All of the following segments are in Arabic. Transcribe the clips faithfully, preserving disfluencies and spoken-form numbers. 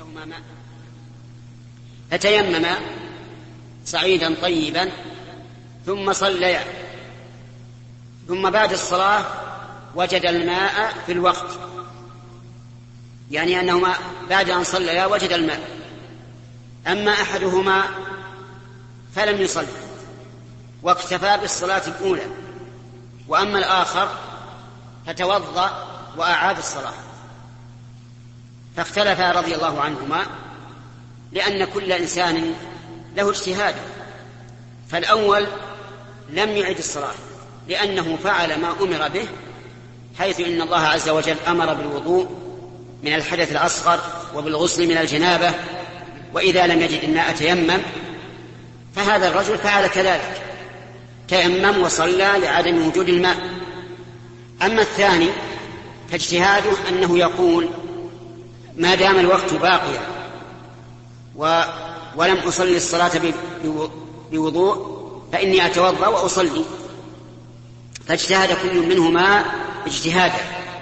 عندهما ماء فتيمم صعيدا طيبا ثم صليا، ثم بعد الصلاة وجد الماء في الوقت، يعني أنهما بعد أن صليا وجد الماء. أما أحدهما فلم يصل واكتفى بالصلاة الأولى، وأما الآخر فتوضأ وأعاد الصلاة. فاختلفا رضي الله عنهما لأن كل إنسان له اجتهاد، فالأول لم يعد الصلاة لأنه فعل ما أمر به، حيث إن الله عز وجل أمر بالوضوء من الحدث الأصغر وبالغسل من الجنابة، وإذا لم يجد الماء تيمم. فهذا الرجل فعل كذلك، تيمم وصلى لعدم وجود الماء. أما الثاني فاجتهاده أنه يقول ما دام الوقت باقيا و... ولم أصلي الصلاة بوضوء فإني أتوضأ وأصلي. فاجتهد كل منهما اجتهادا،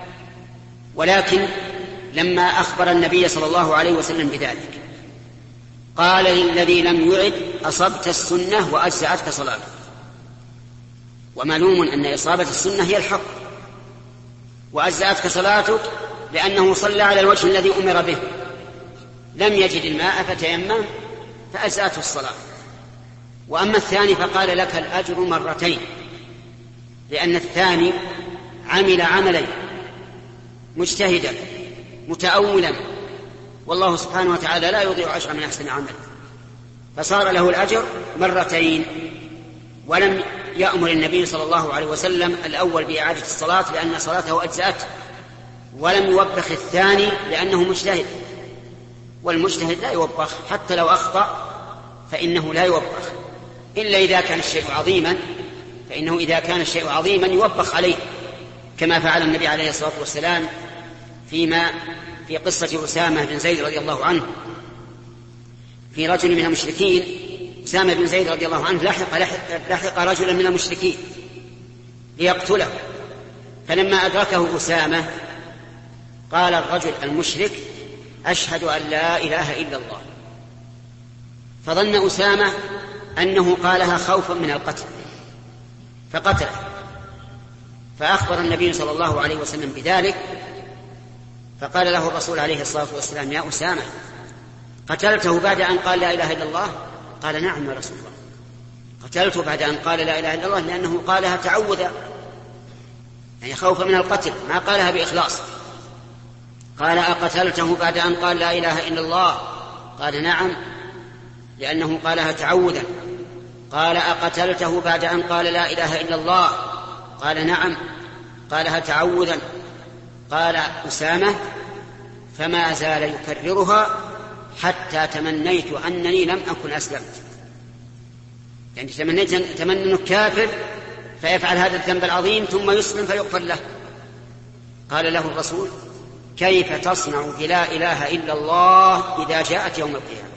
ولكن لما أخبر النبي صلى الله عليه وسلم بذلك قال للذي لم يعد أصبت السنة وأجزأتك صلاتك. ومعلوم أن إصابة السنة هي الحق، وأجزأتك صلاتك لأنه صلى على الوجه الذي أمر به، لم يجد الماء فتيمم فأجزأته الصلاة. وأما الثاني فقال لك الأجر مرتين، لأن الثاني عمل عملين مجتهدا متأولا، والله سبحانه وتعالى لا يضيع أجر من أحسن عمل، فصار له الأجر مرتين. ولم يأمر النبي صلى الله عليه وسلم الأول بإعادة الصلاة لأن صلاته أجزأته، ولم يوبخ الثاني لأنه مجتهد، والمجتهد لا يوبخ حتى لو أخطأ، فإنه لا يوبخ إلا إذا كان الشيء عظيما، فإنه إذا كان الشيء عظيما يوبخ عليه، كما فعل النبي عليه الصلاة والسلام فيما في قصة أسامة بن زيد رضي الله عنه. في رجل من المشركين، أسامة بن زيد رضي الله عنه لحق, لحق رجلا من المشركين ليقتله، فلما أدركه أسامة قال الرجل المشرك أشهد أن لا إله إلا الله، فظن أسامة أنه قالها خوفا من القتل فقتله. فأخبر النبي صلى الله عليه وسلم بذلك، فقال له الرسول عليه الصلاة والسلام يا أسامة قتلته بعد أن قال لا إله إلا الله؟ قال نعم يا رسول الله، قتلته بعد أن قال لا إله إلا الله، لأنه قالها تعوذا، يعني خوفا من القتل، ما قالها بإخلاص. قال أقتلته بعد أن قال لا إله إلا الله؟ قال نعم، لأنه قالها تعوذا. قال أقتلته بعد أن قال لا إله إلا الله؟ قال نعم، قالها تعوذا. قال أسامة فما زال يكررها حتى تمنيت أنني لم أكن أسلمت، يعني تمنيت تمنى أنه كافر فيفعل هذا الذنب العظيم ثم يسلم فيغفر له. قال له الرسول كيف تصنع بلا إله إلا الله إذا جاءت يوم القيامة؟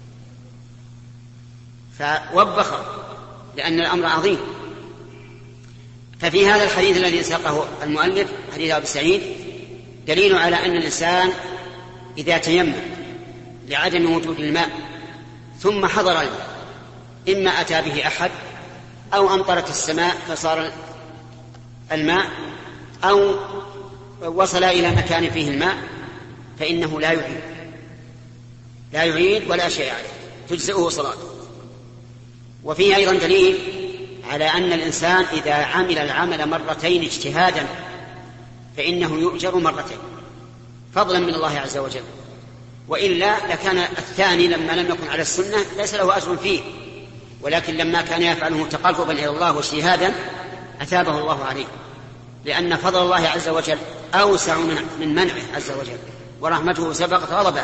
فوبخ لأن الأمر عظيم. ففي هذا الحديث الذي ساقه المؤلف حديث أبي سعيد دليل على أن الإنسان إذا تيمم لعدم وجود الماء ثم حضر الماء، إما أتى به أحد أو أمطرت السماء فصار الماء أو وصل إلى مكان فيه الماء، فإنه لا يعيد لا يعيد ولا شيء عليه، تجزئه صلاته. وفيه أيضا دليل على أن الإنسان إذا عمل العمل مرتين اجتهادا فإنه يؤجر مرتين فضلا من الله عز وجل، وإلا لكان الثاني لما لم يكن على السنة ليس له أجر فيه، ولكن لما كان يفعله تقربا إلى الله واجتهادا أثابه الله عليه، لأن فضل الله عز وجل أوسع من منعه عز وجل، ورحمته سبقت غضبه.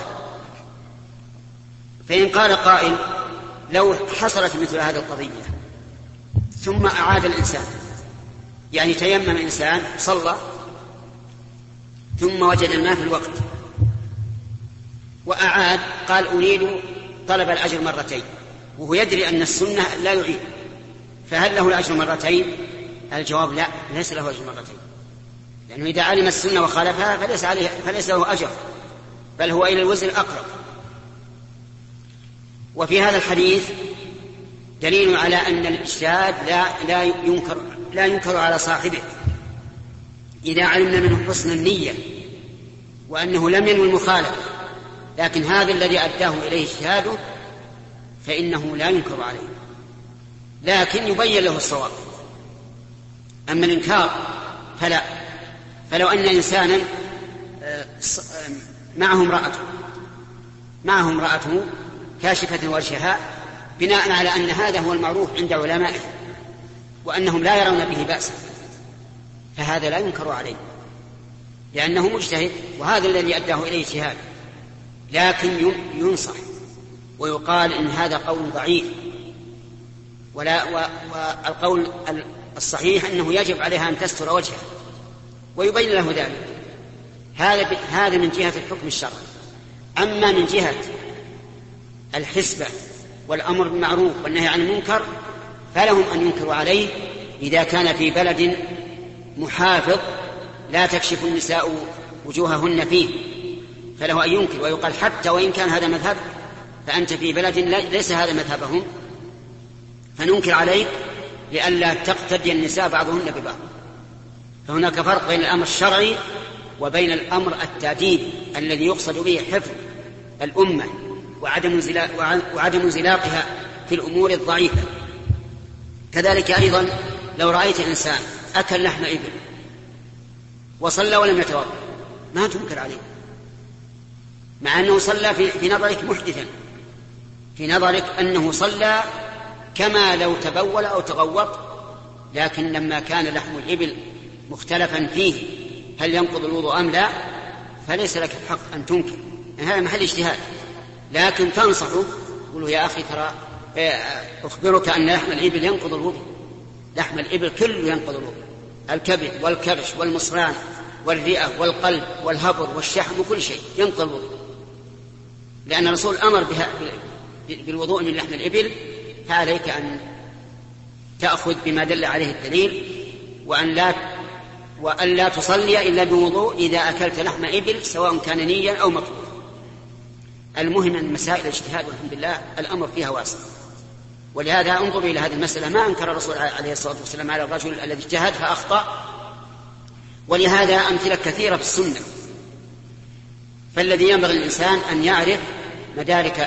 فإن قال قائل لو حصلت مثل هذه القضية ثم أعاد الإنسان، يعني تيمم إنسان صلى ثم وجد الماء في الوقت وأعاد، قال أريد طلب الأجر مرتين، وهو يدري أن السنة لا يعيد، فهل له الأجر مرتين؟ الجواب لا، ليس له أجر مرتين، لأنه إذا علم السنة وخالفها فليس عليه فليس له أجر، بل هو إلى الوزن أقرب، وفي هذا الحديث دليل على أن الاجتهاد لا, لا, ينكر, لا ينكر على صاحبه إذا علمنا منه حسن النية وأنه لم ينوي المخالفة، لكن هذا الذي أداه إليه اجتهاده فإنه لا ينكر عليه، لكن يبين له الصواب. أما الإنكار فلا. فلو أن إنسانا معه امرأته معه امرأته كاشفة وجهها بناء على أن هذا هو المعروف عند علمائه وأنهم لا يرون به بأسا، فهذا لا ينكر عليه لأنه مجتهد وهذا الذي أداه إليه اجتهاد، لكن ينصح ويقال إن هذا قول ضعيف، ولا والقول الصحيح أنه يجب عليها أن تستر وجهها ويبين له ذلك. هذا هذا من جهة الحكم الشرعي. أما من جهة الحسبة والأمر بالمعروف والنهي عن المنكر فلهم أن ينكروا عليه إذا كان في بلد محافظ لا تكشف النساء وجوههن فيه، فله أن ينكر ويقال حتى وإن كان هذا مذهب فأنت في بلد ليس هذا مذهبهم فننكر عليك لئلا تقتدي النساء بعضهن ببعض. فهناك فرق بين الأمر الشرعي وبين الأمر التأديبي الذي يقصد به حفظ الأمة وعدم وعدم انزلاقها في الأمور الضعيفة. كذلك أيضا لو رأيت إنسان أكل لحم إبل وصلى ولم يتوضأ ما تنكر عليه، مع أنه صلى في, في نظرك محدثا، في نظرك أنه صلى كما لو تبول أو تغوط، لكن لما كان لحم الإبل مختلفا فيه هل ينقض الوضوء أم لا فليس لك الحق أن تنكر، هذا محل اجتهاد، لكن تنصحه قوله يا أخي ترى أخبرك أن لحم الإبل ينقض الوضوء، لحم الإبل كله ينقض الوضوء، الكبد والكبش والمصران والرئة والقلب والهبر والشحم وكل شيء ينقض الوضوء، لأن الرسول أمر بها بالوضوء من لحم الإبل، فعليك أن تأخذ بما دل عليه الدليل وأن لا وأن لا تصلي إلا بوضوء إذا أكلت لحم إبل سواء كان نيا أو مطلوبا. المهم أن مسائل الاجتهاد والحمد لله الأمر فيها واسع، ولهذا انظروا إلى هذه المسألة ما أنكر الرسول عليه الصلاة والسلام على الرجل الذي اجتهد فأخطأ، ولهذا أمثلة كثيرة في السنة. فالذي ينبغي الإنسان أن يعرف مدارك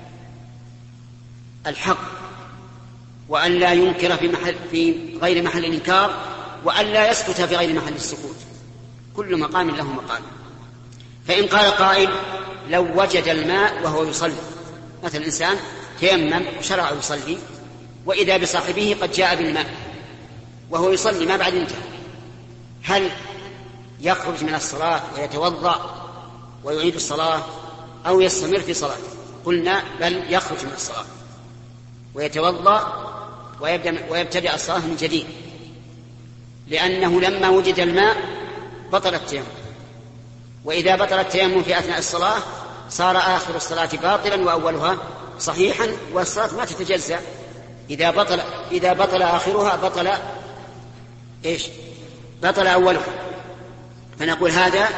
الحق وأن لا ينكر في, محل في غير محل الإنكار وأن لا يسكت في غير محل السكوت، كل مقام له مقام. فإن قال قائل لو وجد الماء وهو يصلي، مثل الإنسان تيمم وشرع يصلي وإذا بصاحبه قد جاء بالماء وهو يصلي ما بعد انتهى، هل يخرج من الصلاة ويتوضأ ويعيد الصلاة أو يستمر في صلاته؟ قلنا بل يخرج من الصلاة ويتوضأ ويبتدأ الصلاة من جديد، لأنه لما وجد الماء بطل التيمم، وإذا بطل التيمم في أثناء الصلاة صار آخر الصلاة باطلا وأولها صحيحا، والصلاة ما تتجزأ. إذا بطل إذا بطل آخرها بطل إيش؟ بطل أولها. فنقول هذا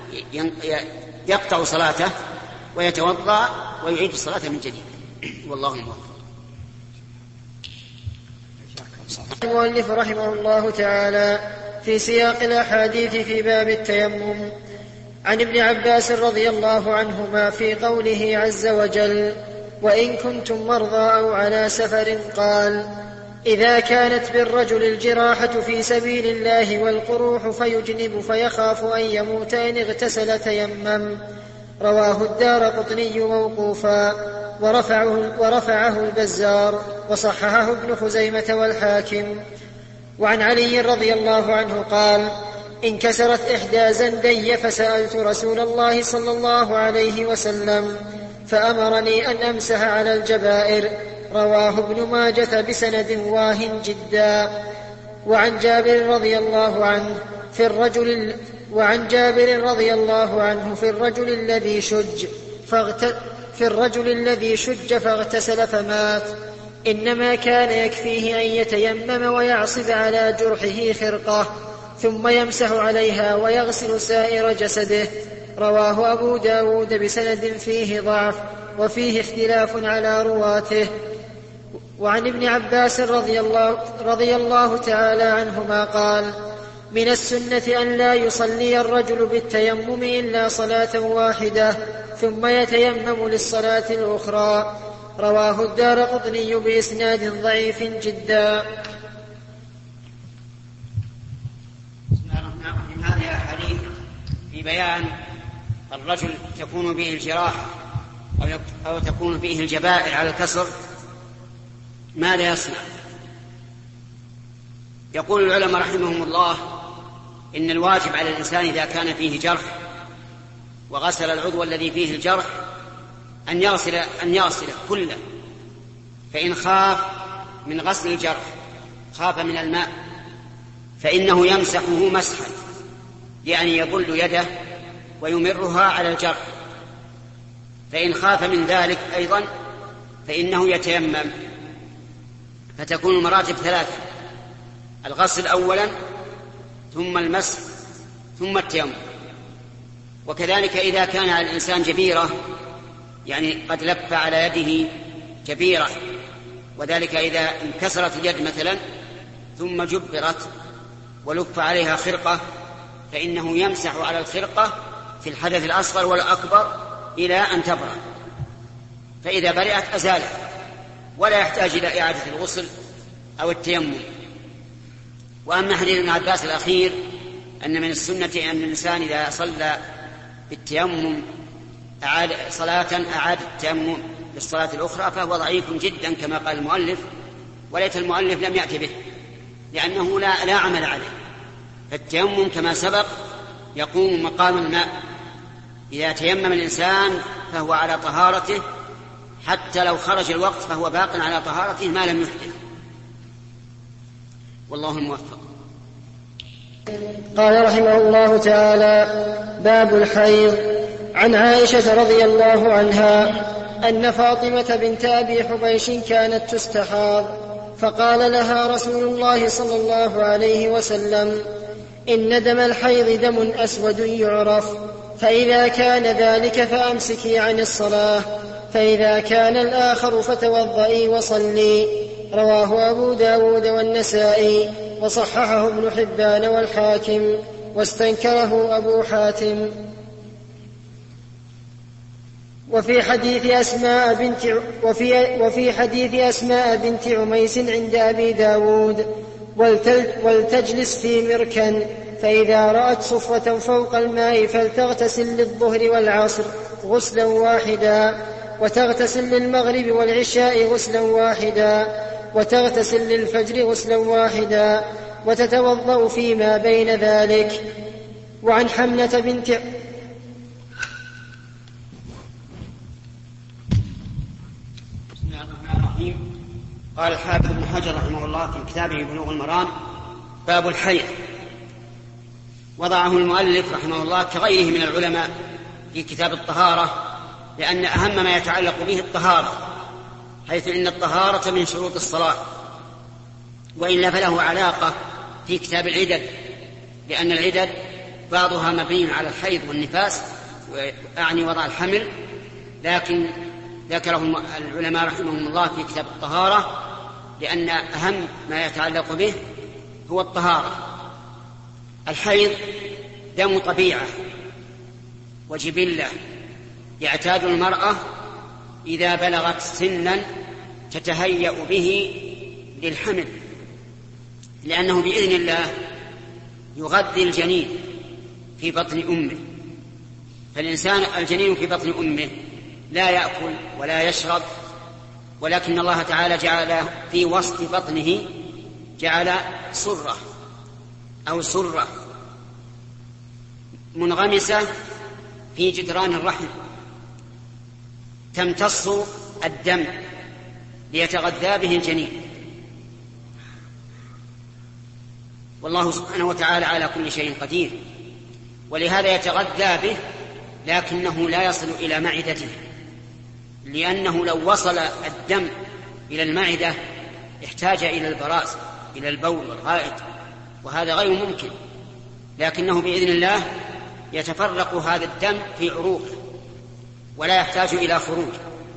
يقطع صلاته ويتوضأ ويعيد الصلاة من جديد. والله الموفق. المؤلف رحمه الله تعالى في سياق الأحاديث في باب التيمم عن ابن عباس رضي الله عنهما في قوله عز وجل وإن كنتم مرضى أو على سفر قال إذا كانت بالرجل الجراحة في سبيل الله والقروح فيجنب فيخاف أن يموت إن اغتسل تيمم. رواه الدارقطني موقوفا ورفعه, ورفعه البزار وصححه ابن خزيمة والحاكم. وعن علي رضي الله عنه قال انكسرت إحدى زندي فسألت رسول الله صلى الله عليه وسلم فأمرني أن أمسح على الجبائر. رواه ابن ماجة بسند واه جدا. وعن جابر رضي الله عنه في الرجل وعن جابر رضي الله عنه في الرجل الذي شج فاغت... في الرجل الذي شج فاغتسل فمات إنما كان يكفيه أن يتيمم ويعصب على جرحه خرقة ثم يمسح عليها ويغسل سائر جسده. رواه أبو داود بسند فيه ضعف وفيه اختلاف على رواته. وعن ابن عباس رضي الله, رضي الله تعالى عنهما قال: من السنة أن لا يصلي الرجل بالتيمم إلا صلاة واحدة ثم يتيمم للصلاة الأخرى. رواه الدارقطني بإسناد ضعيف جدا. من هذه الأحاديث في بيان الرجل تكون به الجراح أو تكون به الجبائر على الكسر ماذا يصنع؟ يقول العلماء رحمهم الله إن الواجب على الإنسان إذا كان فيه جرح وغسل العضو الذي فيه الجرح أن يغسل, أن يغسل كله، فإن خاف من غسل الجرح خاف من الماء فإنه يمسحه مسحا، يعني يبل يده ويمرها على الجرح. فإن خاف من ذلك أيضا فإنه يتيمم، فتكون المراتب ثلاثة: الغسل أولا ثم المسح ثم التيمم. وكذلك إذا كان على الإنسان جبيرة، يعني قد لف على يده جبيرة، وذلك إذا انكسرت اليد مثلا ثم جبرت ولف عليها خرقة فإنه يمسح على الخرقة في الحدث الأصغر والأكبر إلى أن تبرأ، فإذا برئت أزالها ولا يحتاج إلى إعادة الغسل أو التيمم. وأما حديث ابن عباس الأخير أن من السنة أن الإنسان إذا صلى بالتيمم أعاد صلاة أعاد التيمم للصلاة الأخرى فهو ضعيف جدا كما قال المؤلف، وليت المؤلف لم يأتي به لأنه لا, لا عمل عليه. فالتيمم كما سبق يقوم مقام الماء، إذا تيمم الإنسان فهو على طهارته، حتى لو خرج الوقت فهو باق على طهارته ما لم يحدث، والله الموفق. قال رحمه الله تعالى: باب الحيض. عن عائشة رضي الله عنها أن فاطمة بنت أبي حبيش كانت تستحاض، فقال لها رسول الله صلى الله عليه وسلم: إن دم الحيض دم أسود يعرف، فإذا كان ذلك فأمسكي عن الصلاة، فإذا كان الآخر فتوضئي وصلي. رواه أبو داود والنسائي، وصححه ابن حبان والحاكم، واستنكره أبو حاتم. وفي حديث أسماء بنت وفي, وفي حديث أسماء بنت عميس عند أبي داود: ولتجلس في مركن، فإذا رأت صفرة فوق الماء فلتغتسل للظهر والعصر غسلا واحدا، وتغتسل للمغرب والعشاء غسلا واحدا، وتغتسل للفجر غسلا واحدا، وتتوضأ فيما بين ذلك. وعن حمنة بنت قال الحافظ ابن حجر رحمه الله في كتابه بلوغ المرام: باب الحيض. وضعه المؤلف رحمه الله كغيره من العلماء في كتاب الطهارة، لأن أهم ما يتعلق به الطهارة، حيث إن الطهارة من شروط الصلاة، وإلا فله علاقة في كتاب العدد، لأن العدد بعضها مبني على الحيض والنفاس، وأعني وضع الحمل، لكن ذكره العلماء رحمهم الله في كتاب الطهارة لأن أهم ما يتعلق به هو الطهارة. الحيض دم طبيعة وجبلة يعتاد المرأة إذا بلغت سنا تتهيأ به للحمل، لأنه بإذن الله يغذي الجنين في بطن أمه. فالإنسان الجنين في بطن أمه لا يأكل ولا يشرب، ولكن الله تعالى جعل في وسط بطنه جعل سرة أو سرة منغمسة في جدران الرحم تمتص الدم ليتغذى به الجنين. والله سبحانه وتعالى على كل شيء قدير، ولهذا يتغذى به، لكنه لا يصل إلى معدته، لأنه لو وصل الدم إلى المعدة احتاج إلى البراز، إلى البول والغائط، وهذا غير ممكن. لكنه بإذن الله يتفرق هذا الدم في عروقه ولا يحتاج إلى خروج،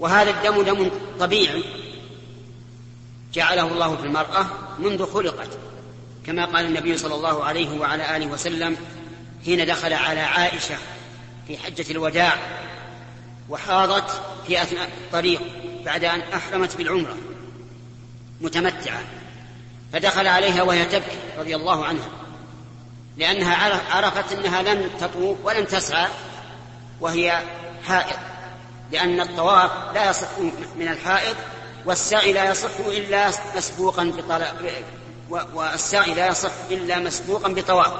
وهذا الدم دم طبيعي جعله الله في المرأة منذ خلقت، كما قال النبي صلى الله عليه وعلى آله وسلم حين دخل على عائشة في حجة الوداع وحاضت في أثناء الطريق بعد أن أحرمت بالعمرة متمتعة، فدخل عليها وهي تبكي رضي الله عنها، لأنها عرفت أنها لن تطوف ولن تسعى وهي حائض، لأن الطواف لا يصح من الحائض، والسعي لا يصح إلا مسبوقا بطلاق، والسعي لا يصح إلا مسبوقا بطواف.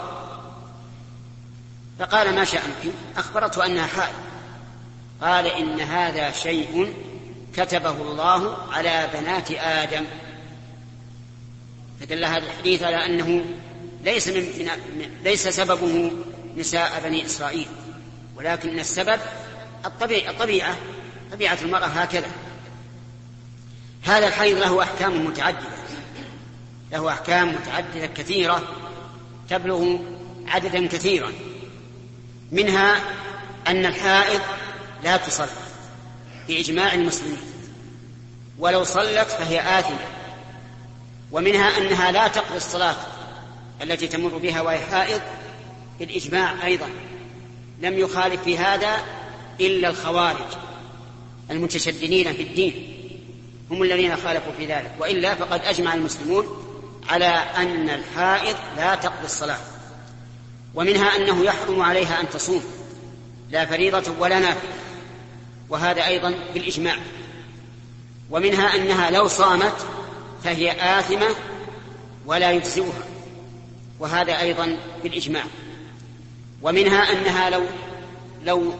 فقال ما شأنك؟ أخبرته أنها حائض. قال إن هذا شيء كتبه الله على بنات آدم. فدل هذا الحديث على أنه ليس, من من ليس سببه نساء بني إسرائيل، ولكن السبب الطبيعة, الطبيعة طبيعة المرأة هكذا. هذا الحيض له أحكام متعددة، له أحكام متعددة كثيرة تبلغ عددا كثيرا، منها أن الحائض لا تصلي بإجماع المسلمين، ولو صلت فهي آثمة، ومنها أنها لا تقضي الصلاة التي تمر بها وهي حائض بالإجماع أيضا. لم يخالف في هذا إلا الخوارج المتشددين في الدين، هم الذين خالفوا في ذلك، وإلا فقد أجمع المسلمون على أن الحائض لا تقضي الصلاة. ومنها أنه يحرم عليها أن تصوم، لا فريضة ولا نافلة، وهذا أيضا بالإجماع. ومنها أنها لو صامت فهي آثمة ولا يجزئها، وهذا أيضا بالإجماع. ومنها أنها لو لو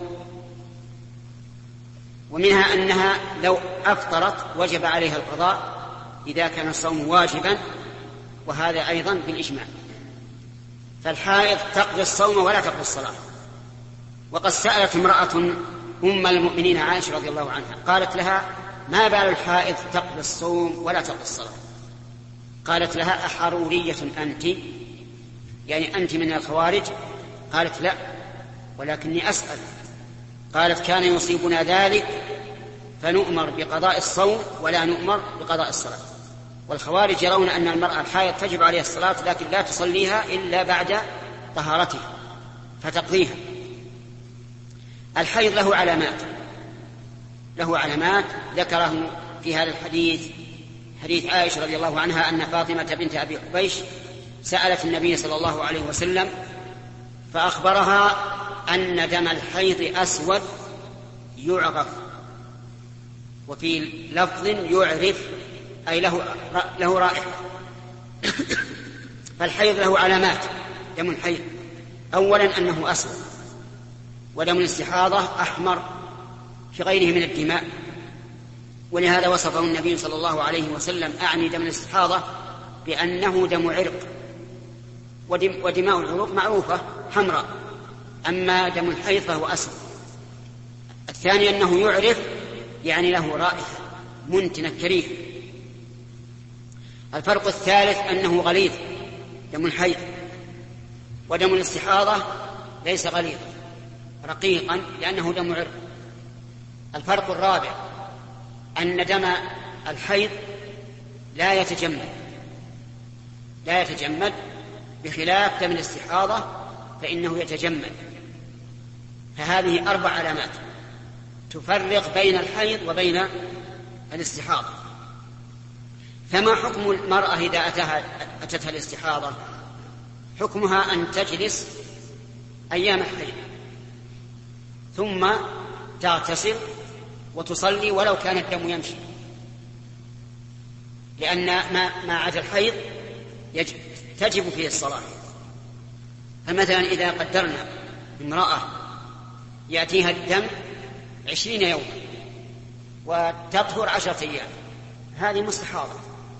ومنها أنها لو أفطرت وجب عليها القضاء إذا كان الصوم واجبا، وهذا أيضا بالإجماع. فالحائض تقضي الصوم ولا تقضي الصلاة. وقد سألت امرأة أم المؤمنين عائشة رضي الله عنها، قالت لها ما بال الحائض تقضي الصوم ولا تقضي الصلاة؟ قالت لها أحرورية أنت؟ يعني أنت من الخوارج؟ قالت لا، ولكني أسأل. قالت كان يصيبنا ذلك فنؤمر بقضاء الصوم ولا نؤمر بقضاء الصلاة. والخوارج يرون أن المرأة الحائض تجب عليها الصلاة لكن لا تصليها إلا بعد طهارتها فتقضيها. الحيض له علامات، له علامات ذكره في هذا الحديث، حديث عائشة رضي الله عنها أن فاطمة بنت أبي حبيش سألت النبي صلى الله عليه وسلم فأخبرها أن دم الحيض أسود يعرف، وفي لفظ يعرف أي له, له رائحة. فالحيض له علامات دم الحيض، أولا أنه أسود، ودم الاستحاضة أحمر في غيره من الدماء، ولهذا وصفه النبي صلى الله عليه وسلم أعني دم الاستحاضة بأنه دم عرق، ودم ودماء العروق معروفة حمراء، أما دم الحيض فهو أسود. الثاني أنه يعرف يعني له رائحة منتنة كريهة. الفرق الثالث أنه غليظ دم الحيض، ودم الاستحاضة ليس غليظا رقيقا لأنه دم عرق. الفرق الرابع أن دم الحيض لا يتجمد لا يتجمد بخلاف دم الاستحاضة فإنه يتجمد. فهذه أربع علامات تفرق بين الحيض وبين الاستحاضة. فما حكم المرأة إذا أتها أتتها الاستحاضة؟ حكمها أن تجلس أيام الحيض ثم تغتسل وتصلي ولو كان الدم يمشي، لأن ما, ما عدا الحيض تجب فيه الصلاة. فمثلا إذا قدرنا امرأة يأتيها الدم عشرين يوم وتطهر عشرة أيام، هذه مستحاضة،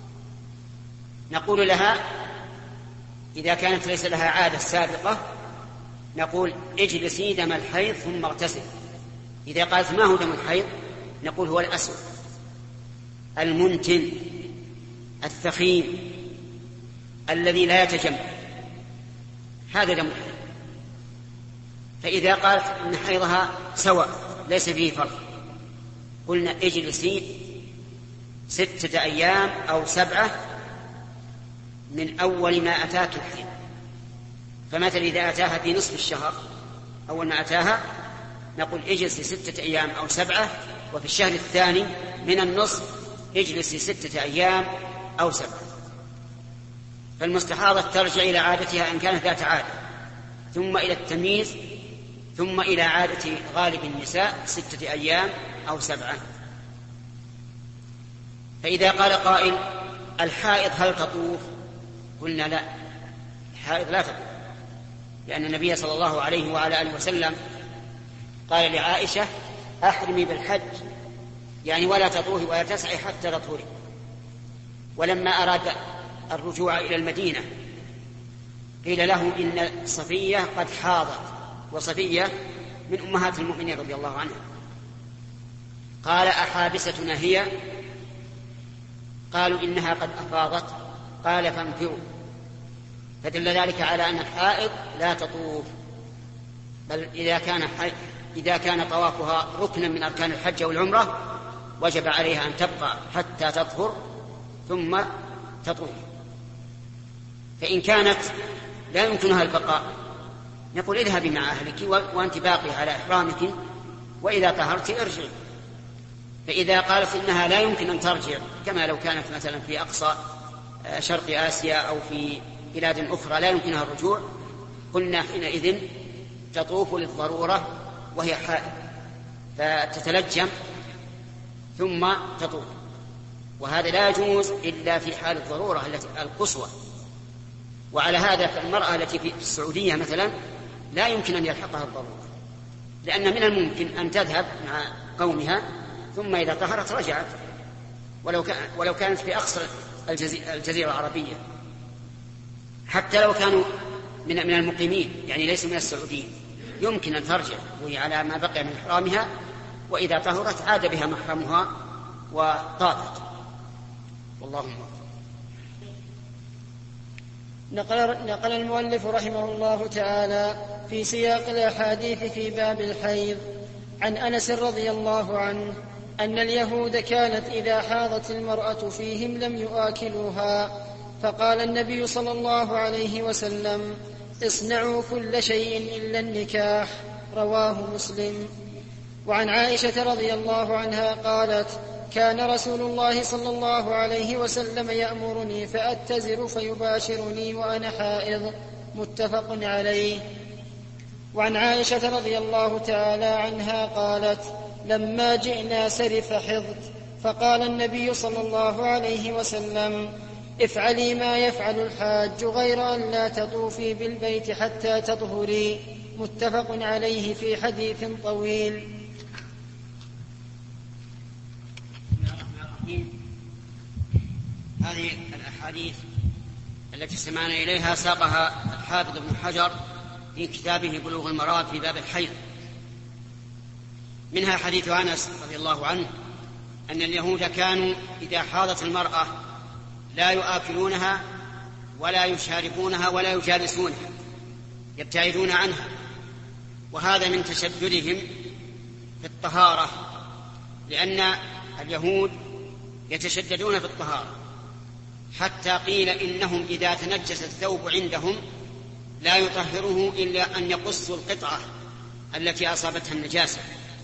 نقول لها إذا كانت ليس لها عادة سابقة نقول اجلسي دم الحيض ثم اغتسل. إذا قالت ما هو دم الحيض نقول هو الأسود المنتن الثخين الذي لا يتجمد، هذا دم الحيض. فإذا قالت إن حيضها سواء ليس فيه فرق قلنا اجلسي ستة أيام أو سبعة من أول ما أتاك الحيض. فمثلا إذا أتاها في نصف الشهر أول ما أتاها نقول اجلسي ستة أيام أو سبعة، وفي الشهر الثاني من النصف اجلسي ستة أيام أو سبعة. فالمستحاضة ترجع إلى عادتها إن كانت ذات عادة، ثم إلى التمييز، ثم إلى عادة غالب النساء ستة أيام أو سبعة. فإذا قال قائل الحائض هل تطوف؟ قلنا لا، الحائض لا تطوف، لأن النبي صلى الله عليه وعلى آله وسلم قال لعائشة أحرمي بالحج، يعني ولا تطوفي ولا تسعي حتى تطهري. ولما أراد الرجوع إلى المدينة قيل له إن صفية قد حاضت، وصفية من أمهات المؤمنين رضي الله عنها. قال أحابستنا هي؟ قالوا إنها قد أفاضت. قال فانفروا. فدل ذلك على أن الحائض لا تطوف، بل إذا كان إذا كان طوافها ركنا من أركان الحج والعمرة وجب عليها أن تبقى حتى تطهر ثم تطوف. فإن كانت لا يمكنها البقاء نقول اذهبي مع أهلك وأنت باقي على إحرامك، وإذا طهرت ارجعي. فإذا قالت إنها لا يمكن أن ترجع، كما لو كانت مثلا في أقصى شرق آسيا أو في بلاد أخرى لا يمكنها الرجوع، قلنا حينئذ تطوف للضرورة وهي حائض، فتتلجم ثم تطوف. وهذا لا يجوز إلا في حال الضرورة التي القصوى. وعلى هذا فالمرأة التي في السعودية مثلا لا يمكن أن يلحقها الضرورة، لأن من الممكن أن تذهب مع قومها ثم إذا طهرت رجعت، ولو, كان ولو كانت في أقصى الجزيرة العربية، حتى لو كانوا من من المقيمين يعني ليسوا من السعوديين يمكن أن ترجع وهي على ما بقي من إحرامها، وإذا طهرت عاد بها محرمها وطافت. والله أكبر. نقل, نقل المؤلف رحمه الله تعالى في سياق الأحاديث في باب الحيض عن أنس رضي الله عنه أن اليهود كانت إذا حاضت المرأة فيهم لم يؤكلوها، فقال النبي صلى الله عليه وسلم اصنعوا كل شيء إلا النكاح، رواه مسلم. وعن عائشة رضي الله عنها قالت كان رسول الله صلى الله عليه وسلم يأمرني فأتزر فيباشرني وأنا حائض، متفق عليه. وعن عائشة رضي الله تعالى عنها قالت لما جئنا سرف حضت، فقال النبي صلى الله عليه وسلم افعلي ما يفعل الحاج غير أن لا تطوفي بالبيت حتى تطهري، متفق عليه في حديث طويل. هذه الأحاديث التي استمعنا إليها ساقها الحافظ ابن حجر في كتابه بلوغ المرام في باب الحيض. منها حديث أنس رضي الله عنه أن اليهود كانوا إذا حاضت المرأة لا يؤكلونها ولا يشاربونها ولا يجالسونها، يبتعدون عنها، وهذا من تشددهم في الطهارة، لأن اليهود يتشددون في الطهارة حتى قيل إنهم إذا تنجس الثوب عندهم لا يطهره إلا أن يقصوا القطعة التي أصابتها النجاسة،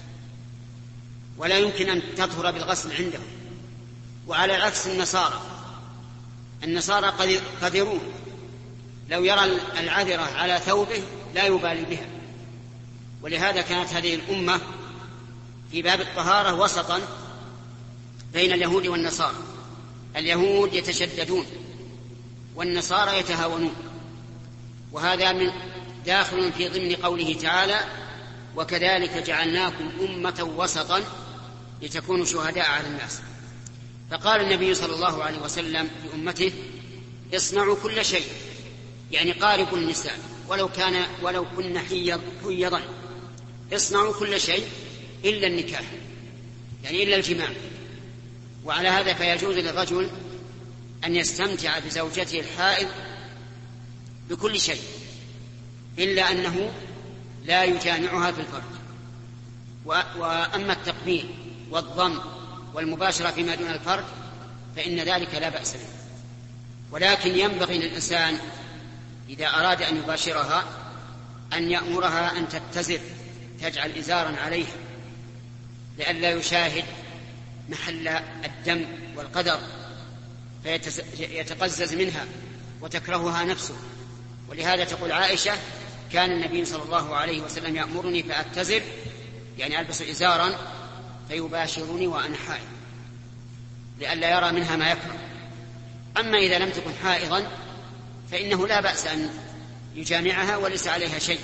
ولا يمكن أن تطهر بالغسل عندهم. وعلى عكس النصارى، النصارى قذرون، لو يرى العذرة على ثوبه لا يبالي بها. ولهذا كانت هذه الأمة في باب الطهارة وسطا بين اليهود والنصارى، اليهود يتشددون والنصارى يتهاونون. وهذا من داخل في ضمن قوله تعالى وكذلك جعلناكم أمة وسطا لتكونوا شهداء على الناس. فقال النبي صلى الله عليه وسلم لأمته اصنعوا كل شيء، يعني قاربوا النساء ولو كان ولو كن حيضا، اصنعوا كل شيء إلا النكاح، يعني إلا الجماع. وعلى هذا فيجوز للرجل أن يستمتع بزوجته الحائض بكل شيء إلا أنه لا يجامعها في الفرج. وأما التقبيل والضم والمباشرة فيما دون الفرج فإن ذلك لا بأس به، ولكن ينبغي للإنسان إذا أراد أن يباشرها أن يأمرها أن تتزر، تجعل إزارا عليها لئلا يشاهد محل الدم والقدر فيتقزز منها وتكرهها نفسه. ولهذا تقول عائشة: كان النبي صلى الله عليه وسلم يأمرني فأتزر، يعني ألبس إزارا فيباشرني وأنا حائض، لئلا يرى منها ما يكره. أما إذا لم تكن حائضا فإنه لا بأس أن يجامعها وليس عليها شيء،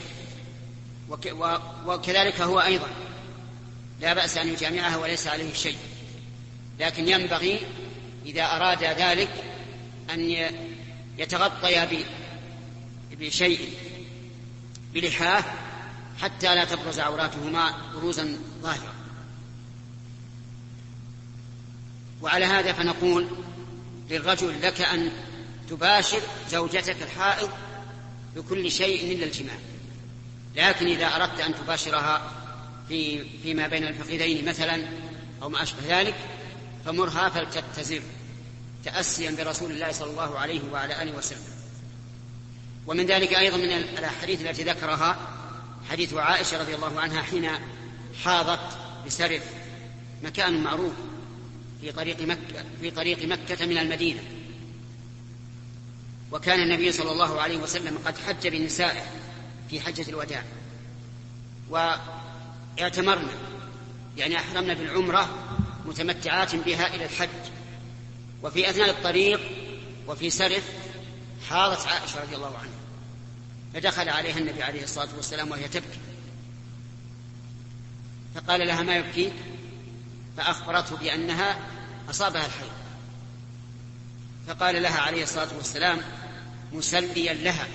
وكذلك هو أيضا لا بأس أن يجامعها وليس عليه شيء، لكن ينبغي إذا أراد ذلك أن يتغطي بشيء بلحاه حتى لا تبرز عوراتهما بروزا ظاهرا. وعلى هذا فنقول للرجل: لك أن تباشر زوجتك الحائض بكل شيء إلا الجماع، لكن إذا أردت أن تباشرها في فيما بين الفخذين مثلا أو ما أشبه ذلك فمرها فلتتزر تأسيا برسول الله صلى الله عليه وعلى آله وسلم. ومن ذلك أيضا من الأحاديث التي ذكرها حديث عائشة رضي الله عنها حين حاضت بسرف، مكان معروف في طريق مكة, في طريق مكة من المدينة، وكان النبي صلى الله عليه وسلم قد حج بنسائه في حجة الوداع واعتمرنا، يعني أحرمنا بالعمرة متمتعات بها إلى الحج. وفي أثناء الطريق وفي سرف حاضت عائشة رضي الله عنها، فدخل عليها النبي عليه الصلاة والسلام وهي تبكي، فقال لها: ما يبكيك؟ فأخبرته بأنها أصابها الحيض، فقال لها عليه الصلاة والسلام مسليا لها: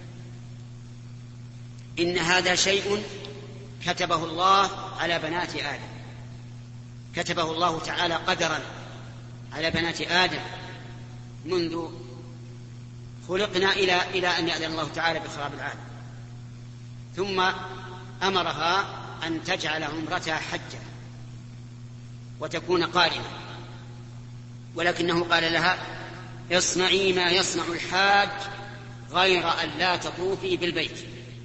إن هذا شيء كتبه الله على بنات آدم، كتبه الله تعالى قدرا على بنات آدم منذ خلقنا إلى إلى أن يأذن الله تعالى بخراب العالم. ثم أمرها أن تجعل عمرتها حجة وتكون قارنة، ولكنه قال لها: اصنعي ما يصنع الحاج غير أن لا تطوفي بالبيت،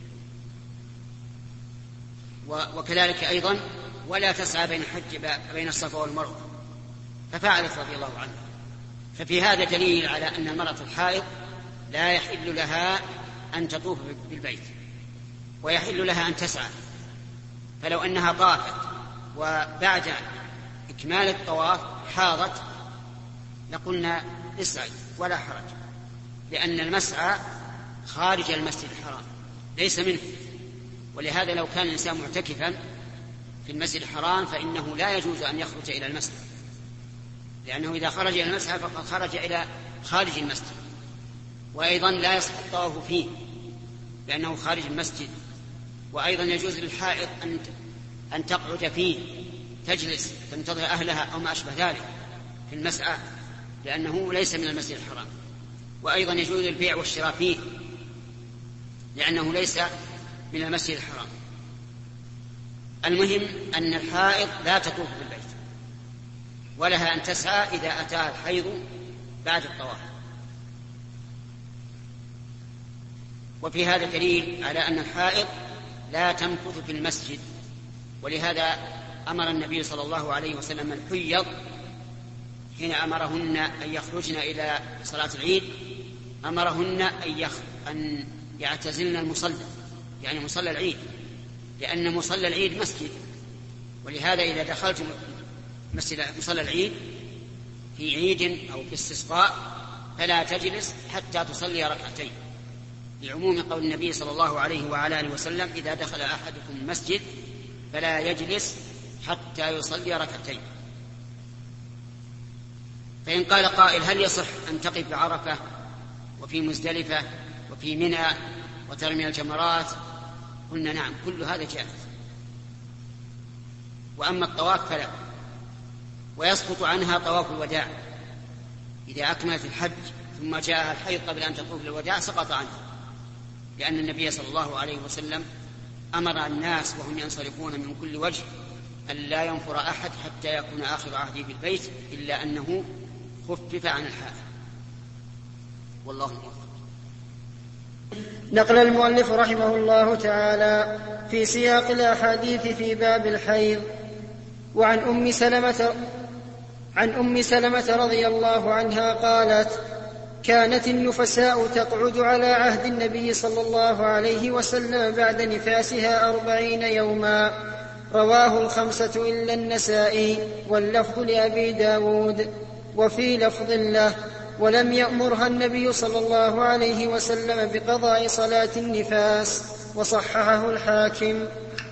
وكذلك أيضا ولا تسعى بين الحج بين الصفا والمروة، ففعلت رضي الله عنها. ففي هذا دليل على أن المرأة الحائض لا يحل لها أن تطوف بالبيت ويحل لها أن تسعى. فلو أنها طافت وبعد إكمال الطواف حاضت لقلنا اسعي ولا حرج، لأن المسعى خارج المسجد الحرام ليس منه. ولهذا لو كان الإنسان معتكفا في المسجد الحرام فإنه لا يجوز أن يخرج إلى المسجد، لأنه إذا خرج إلى المسعى فقد خرج إلى خارج المسجد. وأيضا لا يصح الطواف فيه لأنه خارج المسجد. وأيضا يجوز للحائض أن أن تقعد فيه، تجلس تنتظر أهلها أو ما أشبه ذلك في المسعى، لأنه ليس من المسجد الحرام. وأيضا يجوز البيع والشراء فيه لأنه ليس من المسجد الحرام. المهم أن الحائض لا تطوف بالبيت، ولها أن تسعى إذا أتاها الحيض بعد الطواف. وفي هذا دليل على أن الحائض لا تمكث في المسجد، ولهذا أمر النبي صلى الله عليه وسلم الحيض حين أمرهن أن يخرجن إلى صلاة العيد أمرهن أن, يخ... أن يعتزلن المصلى، يعني مصلى العيد، لأن مصلى العيد مسجد. ولهذا إذا دخلت مصلى العيد في عيد أو في استسقاء فلا تجلس حتى تصلي ركعتين، لعموم قول النبي صلى الله عليه وعلى آله وسلم: إذا دخل أحدكم المسجد فلا يجلس حتى يصلي ركعتين. فإن قال قائل: هل يصح أن تقف بعرفة وفي مزدلفة وفي منى وترمي الجمرات؟ قلنا نعم، كل هذا جائز. وأما الطواف فلا، ويسقط عنها طواف الوداع إذا أكملت الحج ثم جاء الحيض قبل أن تطوف للوداع سقط عنها، لأن النبي صلى الله عليه وسلم أمر الناس وهم ينصرفون من كل وجه أن لا ينفر أحد حتى يكون آخر عهده بالبيت إلا أنه خفف عن الحال. والله موفق. نقل المؤلف رحمه الله تعالى في سياق الأحاديث في باب الحيض. وعن أم سلمة عن أم سلمة رضي الله عنها قالت: كانت النفساء تقعد على عهد النبي صلى الله عليه وسلم بعد نفاسها أربعين يوما. رواه الخمسة إلا النسائي، واللفظ لأبي داود. وفي لفظ له: ولم يأمرها النبي صلى الله عليه وسلم بقضاء صلاة النفاس. وصححه الحاكم.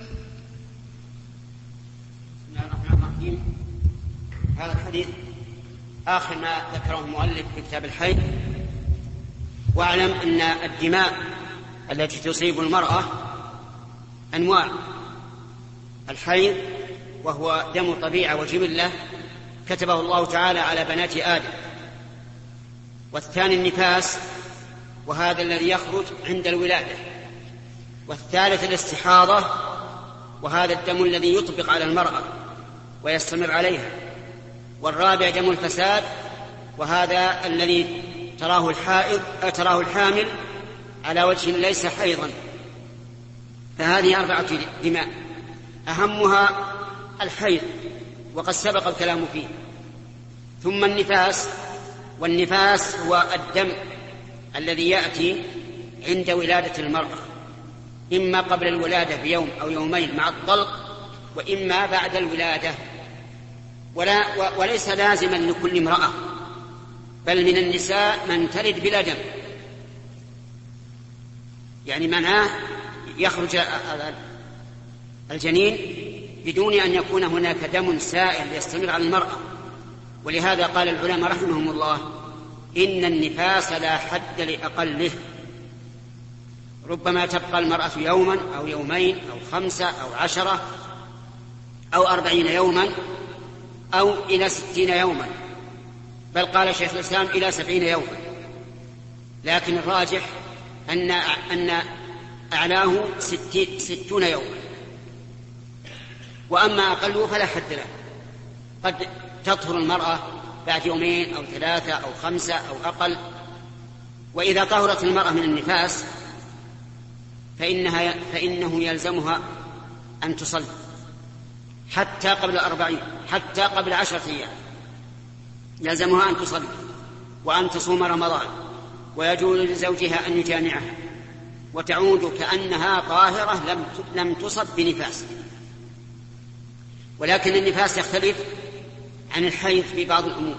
هذا الحديث آخر ما ذكره المؤلف في كتاب الحيض. واعلم أن الدماء التي تصيب المرأة أنواع: الحيض وهو دم طبيعة وجبلة كتبه الله تعالى على بنات آدم، والثاني النفاس وهذا الذي يخرج عند الولادة، والثالث الاستحاضة وهذا الدم الذي يطبق على المرأة ويستمر عليها، والرابع دم الفساد وهذا الذي تراه الحائض تراه الحامل على وجه ليس حيضا. فهذه أربعة دماء أهمها الحيض وقد سبق الكلام فيه، ثم النفاس، والنفاس هو الدم الذي يأتي عند ولادة المرأة، إما قبل الولادة بيوم أو يومين مع الطلق، وإما بعد الولادة، ولا وليس لازما لكل امرأة، بل من النساء من تلد بلا دم، يعني معناه يخرج الجنين بدون أن يكون هناك دم سائل يستمر على المرأة. ولهذا قال العلماء رحمهم الله: إن النفاس لا حد لأقله، ربما تبقى المرأة يوما أو يومين أو خمسة أو عشرة أو أربعين يوما أو إلى ستين يوما، بل قال شيخ الإسلام إلى سبعين يوما، لكن الراجح أن أن أعلاه ستون يوما، وأما أقله فلا حد له. قد تطهر المرأة بعد يومين أو ثلاثة أو خمسة أو أقل. وإذا طهرت المرأة من النفاس فإنها فإنه يلزمها أن تصلي حتى قبل الأربعين، حتى قبل عشرة أيام يلزمها أن تصلي وأن تصوم رمضان، ويجوز لزوجها أن يجامعها وتعود كأنها طاهرة لم لم تصب بنفاس. ولكن النفاس يختلف عن الحيض في بعض الأمور،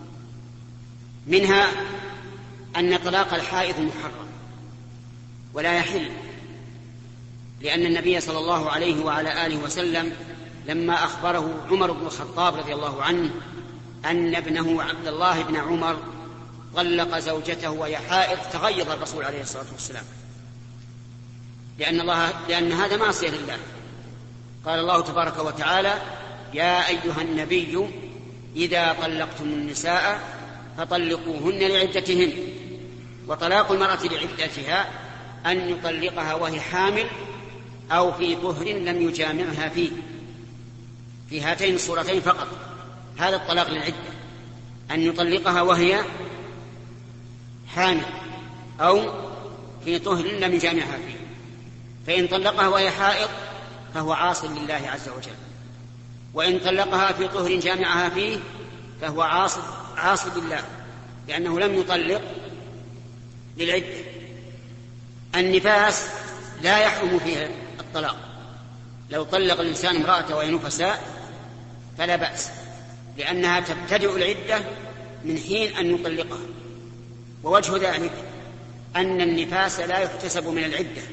منها أن طلاق الحائض محرم ولا يحل، لأن النبي صلى الله عليه وعلى آله وسلم لما أخبره عمر بن الخطاب رضي الله عنه أن ابنه عبد الله بن عمر طلق زوجته وهي حائض تغيظ الرسول عليه الصلاة والسلام، لأن, الله لأن هذا معصية لله. قال الله تبارك وتعالى: يا أيها النبي إذا طلقتم النساء فطلقوهن لعدتهن. وطلاق المرأة لعدتها أن يطلقها وهي حامل أو في طهر لم يجامعها فيه، في هاتين الصورتين فقط. هذا الطلاق للعدة، أن يطلقها وهي حامل أو في طهر لم يجامعها فيه. فإن طلقها وهي حائض فهو عاص لله عز وجل، وإن طلقها في طهر جامعها فيه فهو عاص عاص لله، لأنه لم يطلق للعدة. النفاس لا يحرم فيها الطلاق، لو طلق الإنسان امرأته وهي نفساء فلا بأس، لأنها تبتدئ العدة من حين أن يطلقها. ووجه ذلك أن النفاس لا يحتسب من العدة،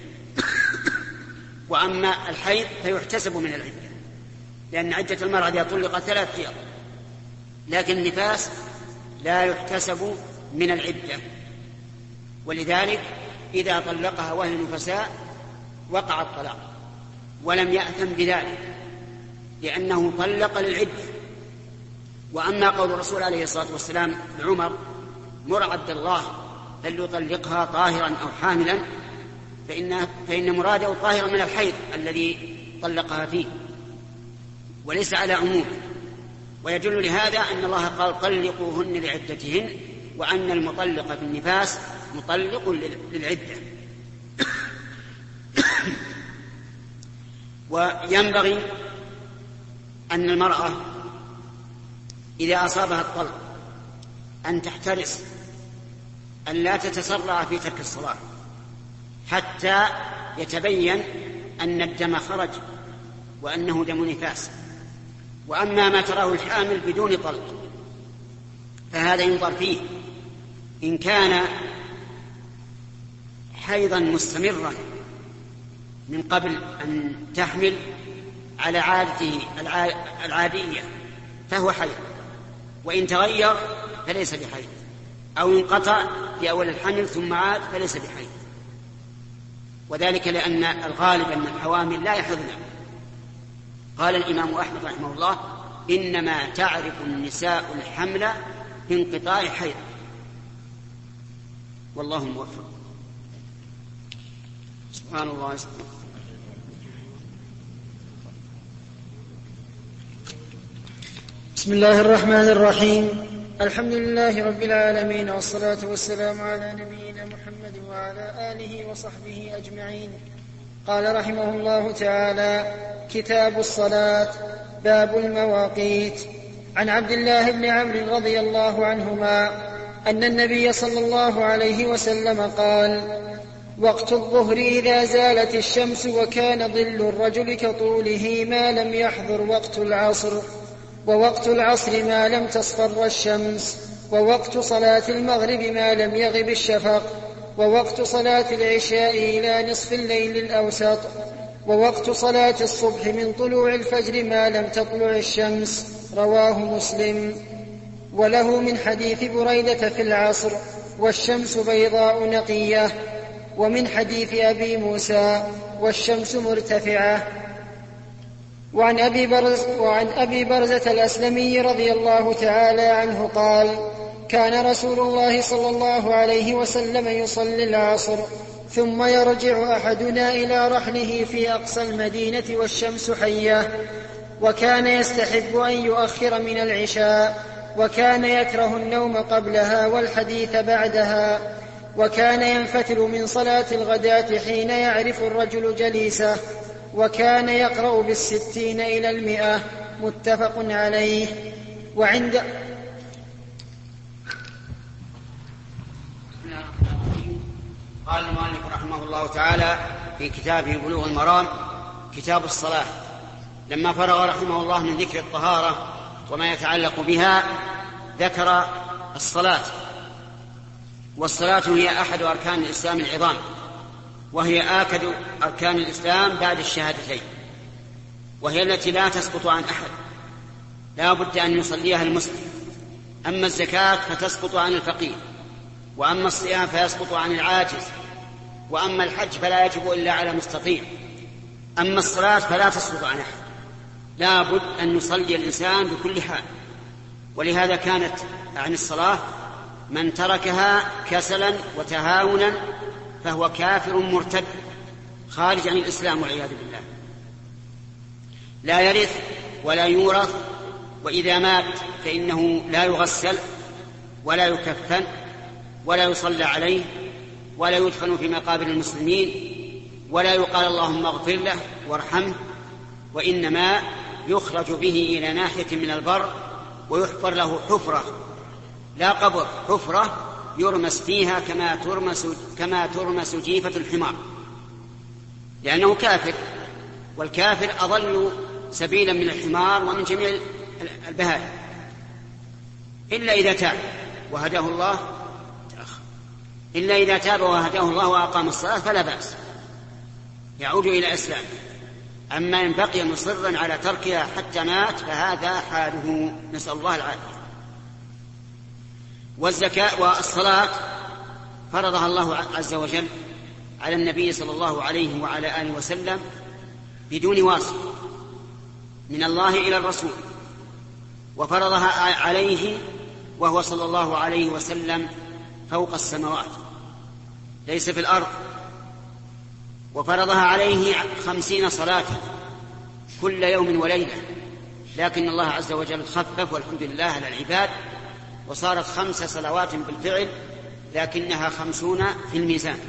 وأما الحيض فيحتسب من العدة، لأن عدة المرأة إذا طلقت ثلاث حيض، لكن النفاس لا يحتسب من العدة. ولذلك إذا طلقها وهي نفساء وقع الطلاق ولم يأثم بذلك، لأنه طلق للعدة. وأما قول الرسول عليه الصلاة والسلام لعمر: مر عبد الله فليطلقها طاهرا أو حاملا، فإن, فإن مراده طاهرا من الحيض الذي طلقها فيه. وليس على عموم. ويدل لهذا أن الله قال طلقوهن لعدتهن، وأن المطلق في النفاس مطلق للعدة. وينبغي أن المرأة إذا أصابها الطلق أن تحترس أن لا تتسرع في ترك الصلاة حتى يتبين أن الدم خرج وأنه دم نفاس. وأما ما تراه الحامل بدون طلق فهذا ينظر فيه، إن كان حيضا مستمرا من قبل أن تحمل على عادته العادية فهو حيض، وإن تغير فليس بحيض، أو انقطع في أول الحمل ثم عاد فليس بحيض. وذلك لأن الغالب أن الحوامل لا يحضن. قال الإمام أحمد رحمه الله إنما تعرف النساء الحمل بانقطاع حيض، والله موفق. سبحان الله. بسم الله الرحمن الرحيم. الحمد لله رب العالمين، والصلاة والسلام على نبينا محمد وعلى آله وصحبه أجمعين. قال رحمه الله تعالى: كتاب الصلاة. باب المواقيت. عن عبد الله بن عمرو رضي الله عنهما أن النبي صلى الله عليه وسلم قال: وقت الظهر إذا زالت الشمس وكان ظل الرجل كطوله ما لم يحضر وقت العصر، ووقت العصر ما لم تصفر الشمس، ووقت صلاة المغرب ما لم يغب الشفق، ووقت صلاة العشاء إلى نصف الليل الأوسط، ووقت صلاة الصبح من طلوع الفجر ما لم تطلع الشمس. رواه مسلم. وله من حديث بريدة في العصر: والشمس بيضاء نقية. ومن حديث أبي موسى: والشمس مرتفعة. وعن أبي, برز وعن أبي برزة الأسلمي رضي الله تعالى عنه قال: كان رسول الله صلى الله عليه وسلم يصلي العصر ثم يرجع أحدنا إلى رحله في أقصى المدينة والشمس حية، وكان يستحب أن يؤخر من العشاء، وكان يكره النوم قبلها والحديث بعدها، وكان ينفتل من صلاة الغداة حين يعرف الرجل جليسه، وكان يقرأ بالستين إلى المئة. متفق عليه. وعند قال المؤلف رحمه الله تعالى في كتابه بلوغ المرام: كتاب الصلاة. لما فرغ رحمه الله من ذكر الطهارة وما يتعلق بها ذكر الصلاة. والصلاة هي أحد أركان الإسلام العظام، وهي آكد أركان الإسلام بعد الشهادتين، وهي التي لا تسقط عن أحد، لا بد أن يصليها المسلم. أما الزكاة فتسقط عن الفقير، وأما الصيام فيسقط عن العاجز، وأما الحج فلا يجب إلا على مستطيع. أما الصلاة فلا تسقط عن أحد، لا بد أن يصلي الإنسان بكل حال. ولهذا كانت عن الصلاة من تركها كسلا وتهاونا فهو كافر مرتد خارج عن الإسلام والعياذ بالله، لا يرث ولا يورث، وإذا مات فإنه لا يغسل ولا يكفن ولا يصلى عليه ولا يدفن في مقابر المسلمين ولا يقال اللهم اغفر له وارحمه، وإنما يخرج به إلى ناحية من البر ويحفر له حفرة، لا قبر، حفرة يرمس فيها كما ترمس, كما ترمس جيفة الحمار، لأنه كافر، والكافر أضل سبيلا من الحمار ومن جميع البهائم، إلا إذا تاب وهداه الله إلا إذا تاب وهداه الله وأقام الصلاة فلا بأس، يعود إلى إسلام. أما إن بقي مصرا على تركها حتى مات فهذا حاله، نسأل الله العافية. والزكاة والصلاة فرضها الله عز وجل على النبي صلى الله عليه وعلى آله وسلم بدون واسطة من الله إلى الرسول، وفرضها عليه وهو صلى الله عليه وسلم فوق السماوات ليس في الأرض، وفرضها عليه خمسين صلاة كل يوم وليلة لكن الله عز وجل خفف والحمد لله على العباد، وصارت خمس صلوات بالفعل لكنها خمسون في الميزان.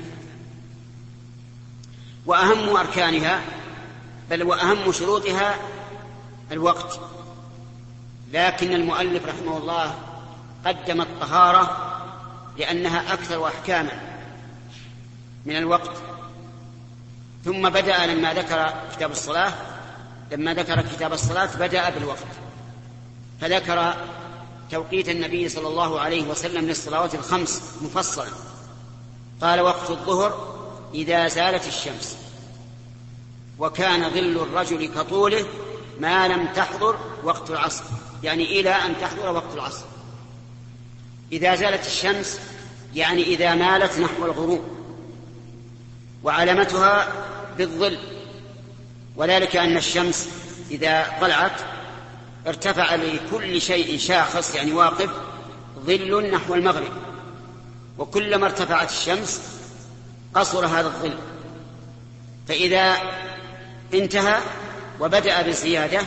وأهم أركانها بل وأهم شروطها الوقت، لكن المؤلف رحمه الله قدم الطهارة لأنها أكثر أحكاما من الوقت، ثم بدأ لما ذكر كتاب الصلاة لما ذكر كتاب الصلاة بدأ بالوقت، فذكر توقيت النبي صلى الله عليه وسلم للصلوات الخمس مفصلا. قال: وقت الظهر إذا زالت الشمس، وكان ظل الرجل كطوله ما لم تحضر وقت العصر، يعني إلى أن تحضر وقت العصر. إذا زالت الشمس يعني إذا مالت نحو الغروب، وعلامتها بالظل، وذلك أن الشمس إذا طلعت ارتفع لكل شيء شاخص يعني واقف ظل نحو المغرب، وكلما ارتفعت الشمس قصر هذا الظل، فإذا انتهى وبدأ بالزيادة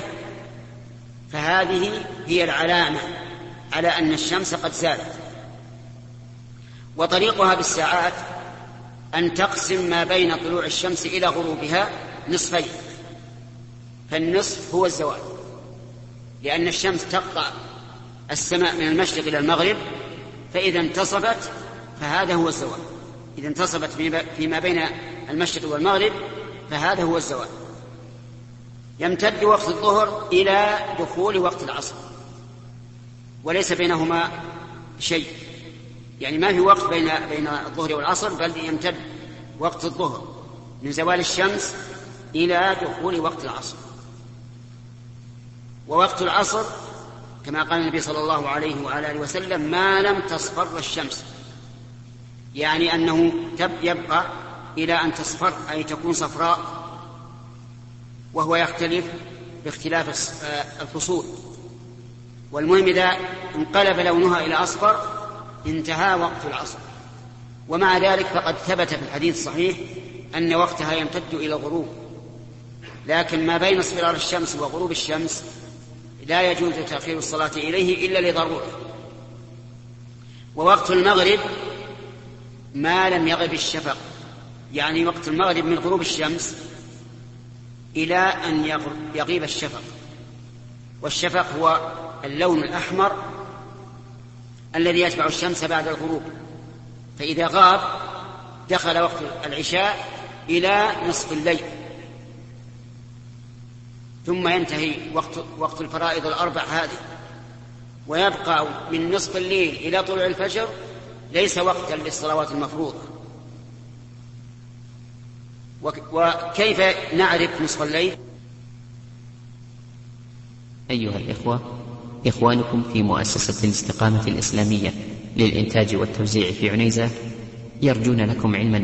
فهذه هي العلامة على أن الشمس قد زالت. وطريقها بالساعات أن تقسم ما بين طلوع الشمس إلى غروبها نصفين، فالنصف هو الزوال، لأن الشمس تقطع السماء من المشرق إلى المغرب، فإذا انتصفت فهذا هو الزوال. إذا انتصفت فيما بين المشرق والمغرب فهذا هو الزوال. يمتد وقت الظهر إلى دخول وقت العصر، وليس بينهما شيء، يعني ما في وقت بين بين الظهر والعصر، بل يمتد وقت الظهر من زوال الشمس إلى دخول وقت العصر. ووقت العصر كما قال النبي صلى الله عليه وعلى آله وسلم: ما لم تصفر الشمس، يعني أنه يبقى إلى أن تصفر أي تكون صفراء، وهو يختلف باختلاف الفصول. والمهم إذا انقلب لونها إلى أصفر انتهى وقت العصر. ومع ذلك فقد ثبت في الحديث الصحيح أن وقتها يمتد إلى الغروب، لكن ما بين اصفرار الشمس وغروب الشمس لا يجوز تأخير الصلاة إليه إلا لضرورة. ووقت المغرب ما لم يغب الشفق، يعني وقت المغرب من غروب الشمس إلى أن يغيب الشفق، والشفق هو اللون الأحمر الذي يتبع الشمس بعد الغروب، فإذا غاب دخل وقت العشاء إلى نصف الليل، ثم ينتهي وقت, وقت الفرائض الأربع هذه، ويبقى من نصف الليل إلى طلوع الفجر ليس وقتا للصلوات المفروضة. وكيف نعرف نصف الليل؟ أيها الإخوة، إخوانكم في مؤسسة الاستقامة الإسلامية للإنتاج والتوزيع في عنيزة يرجون لكم علما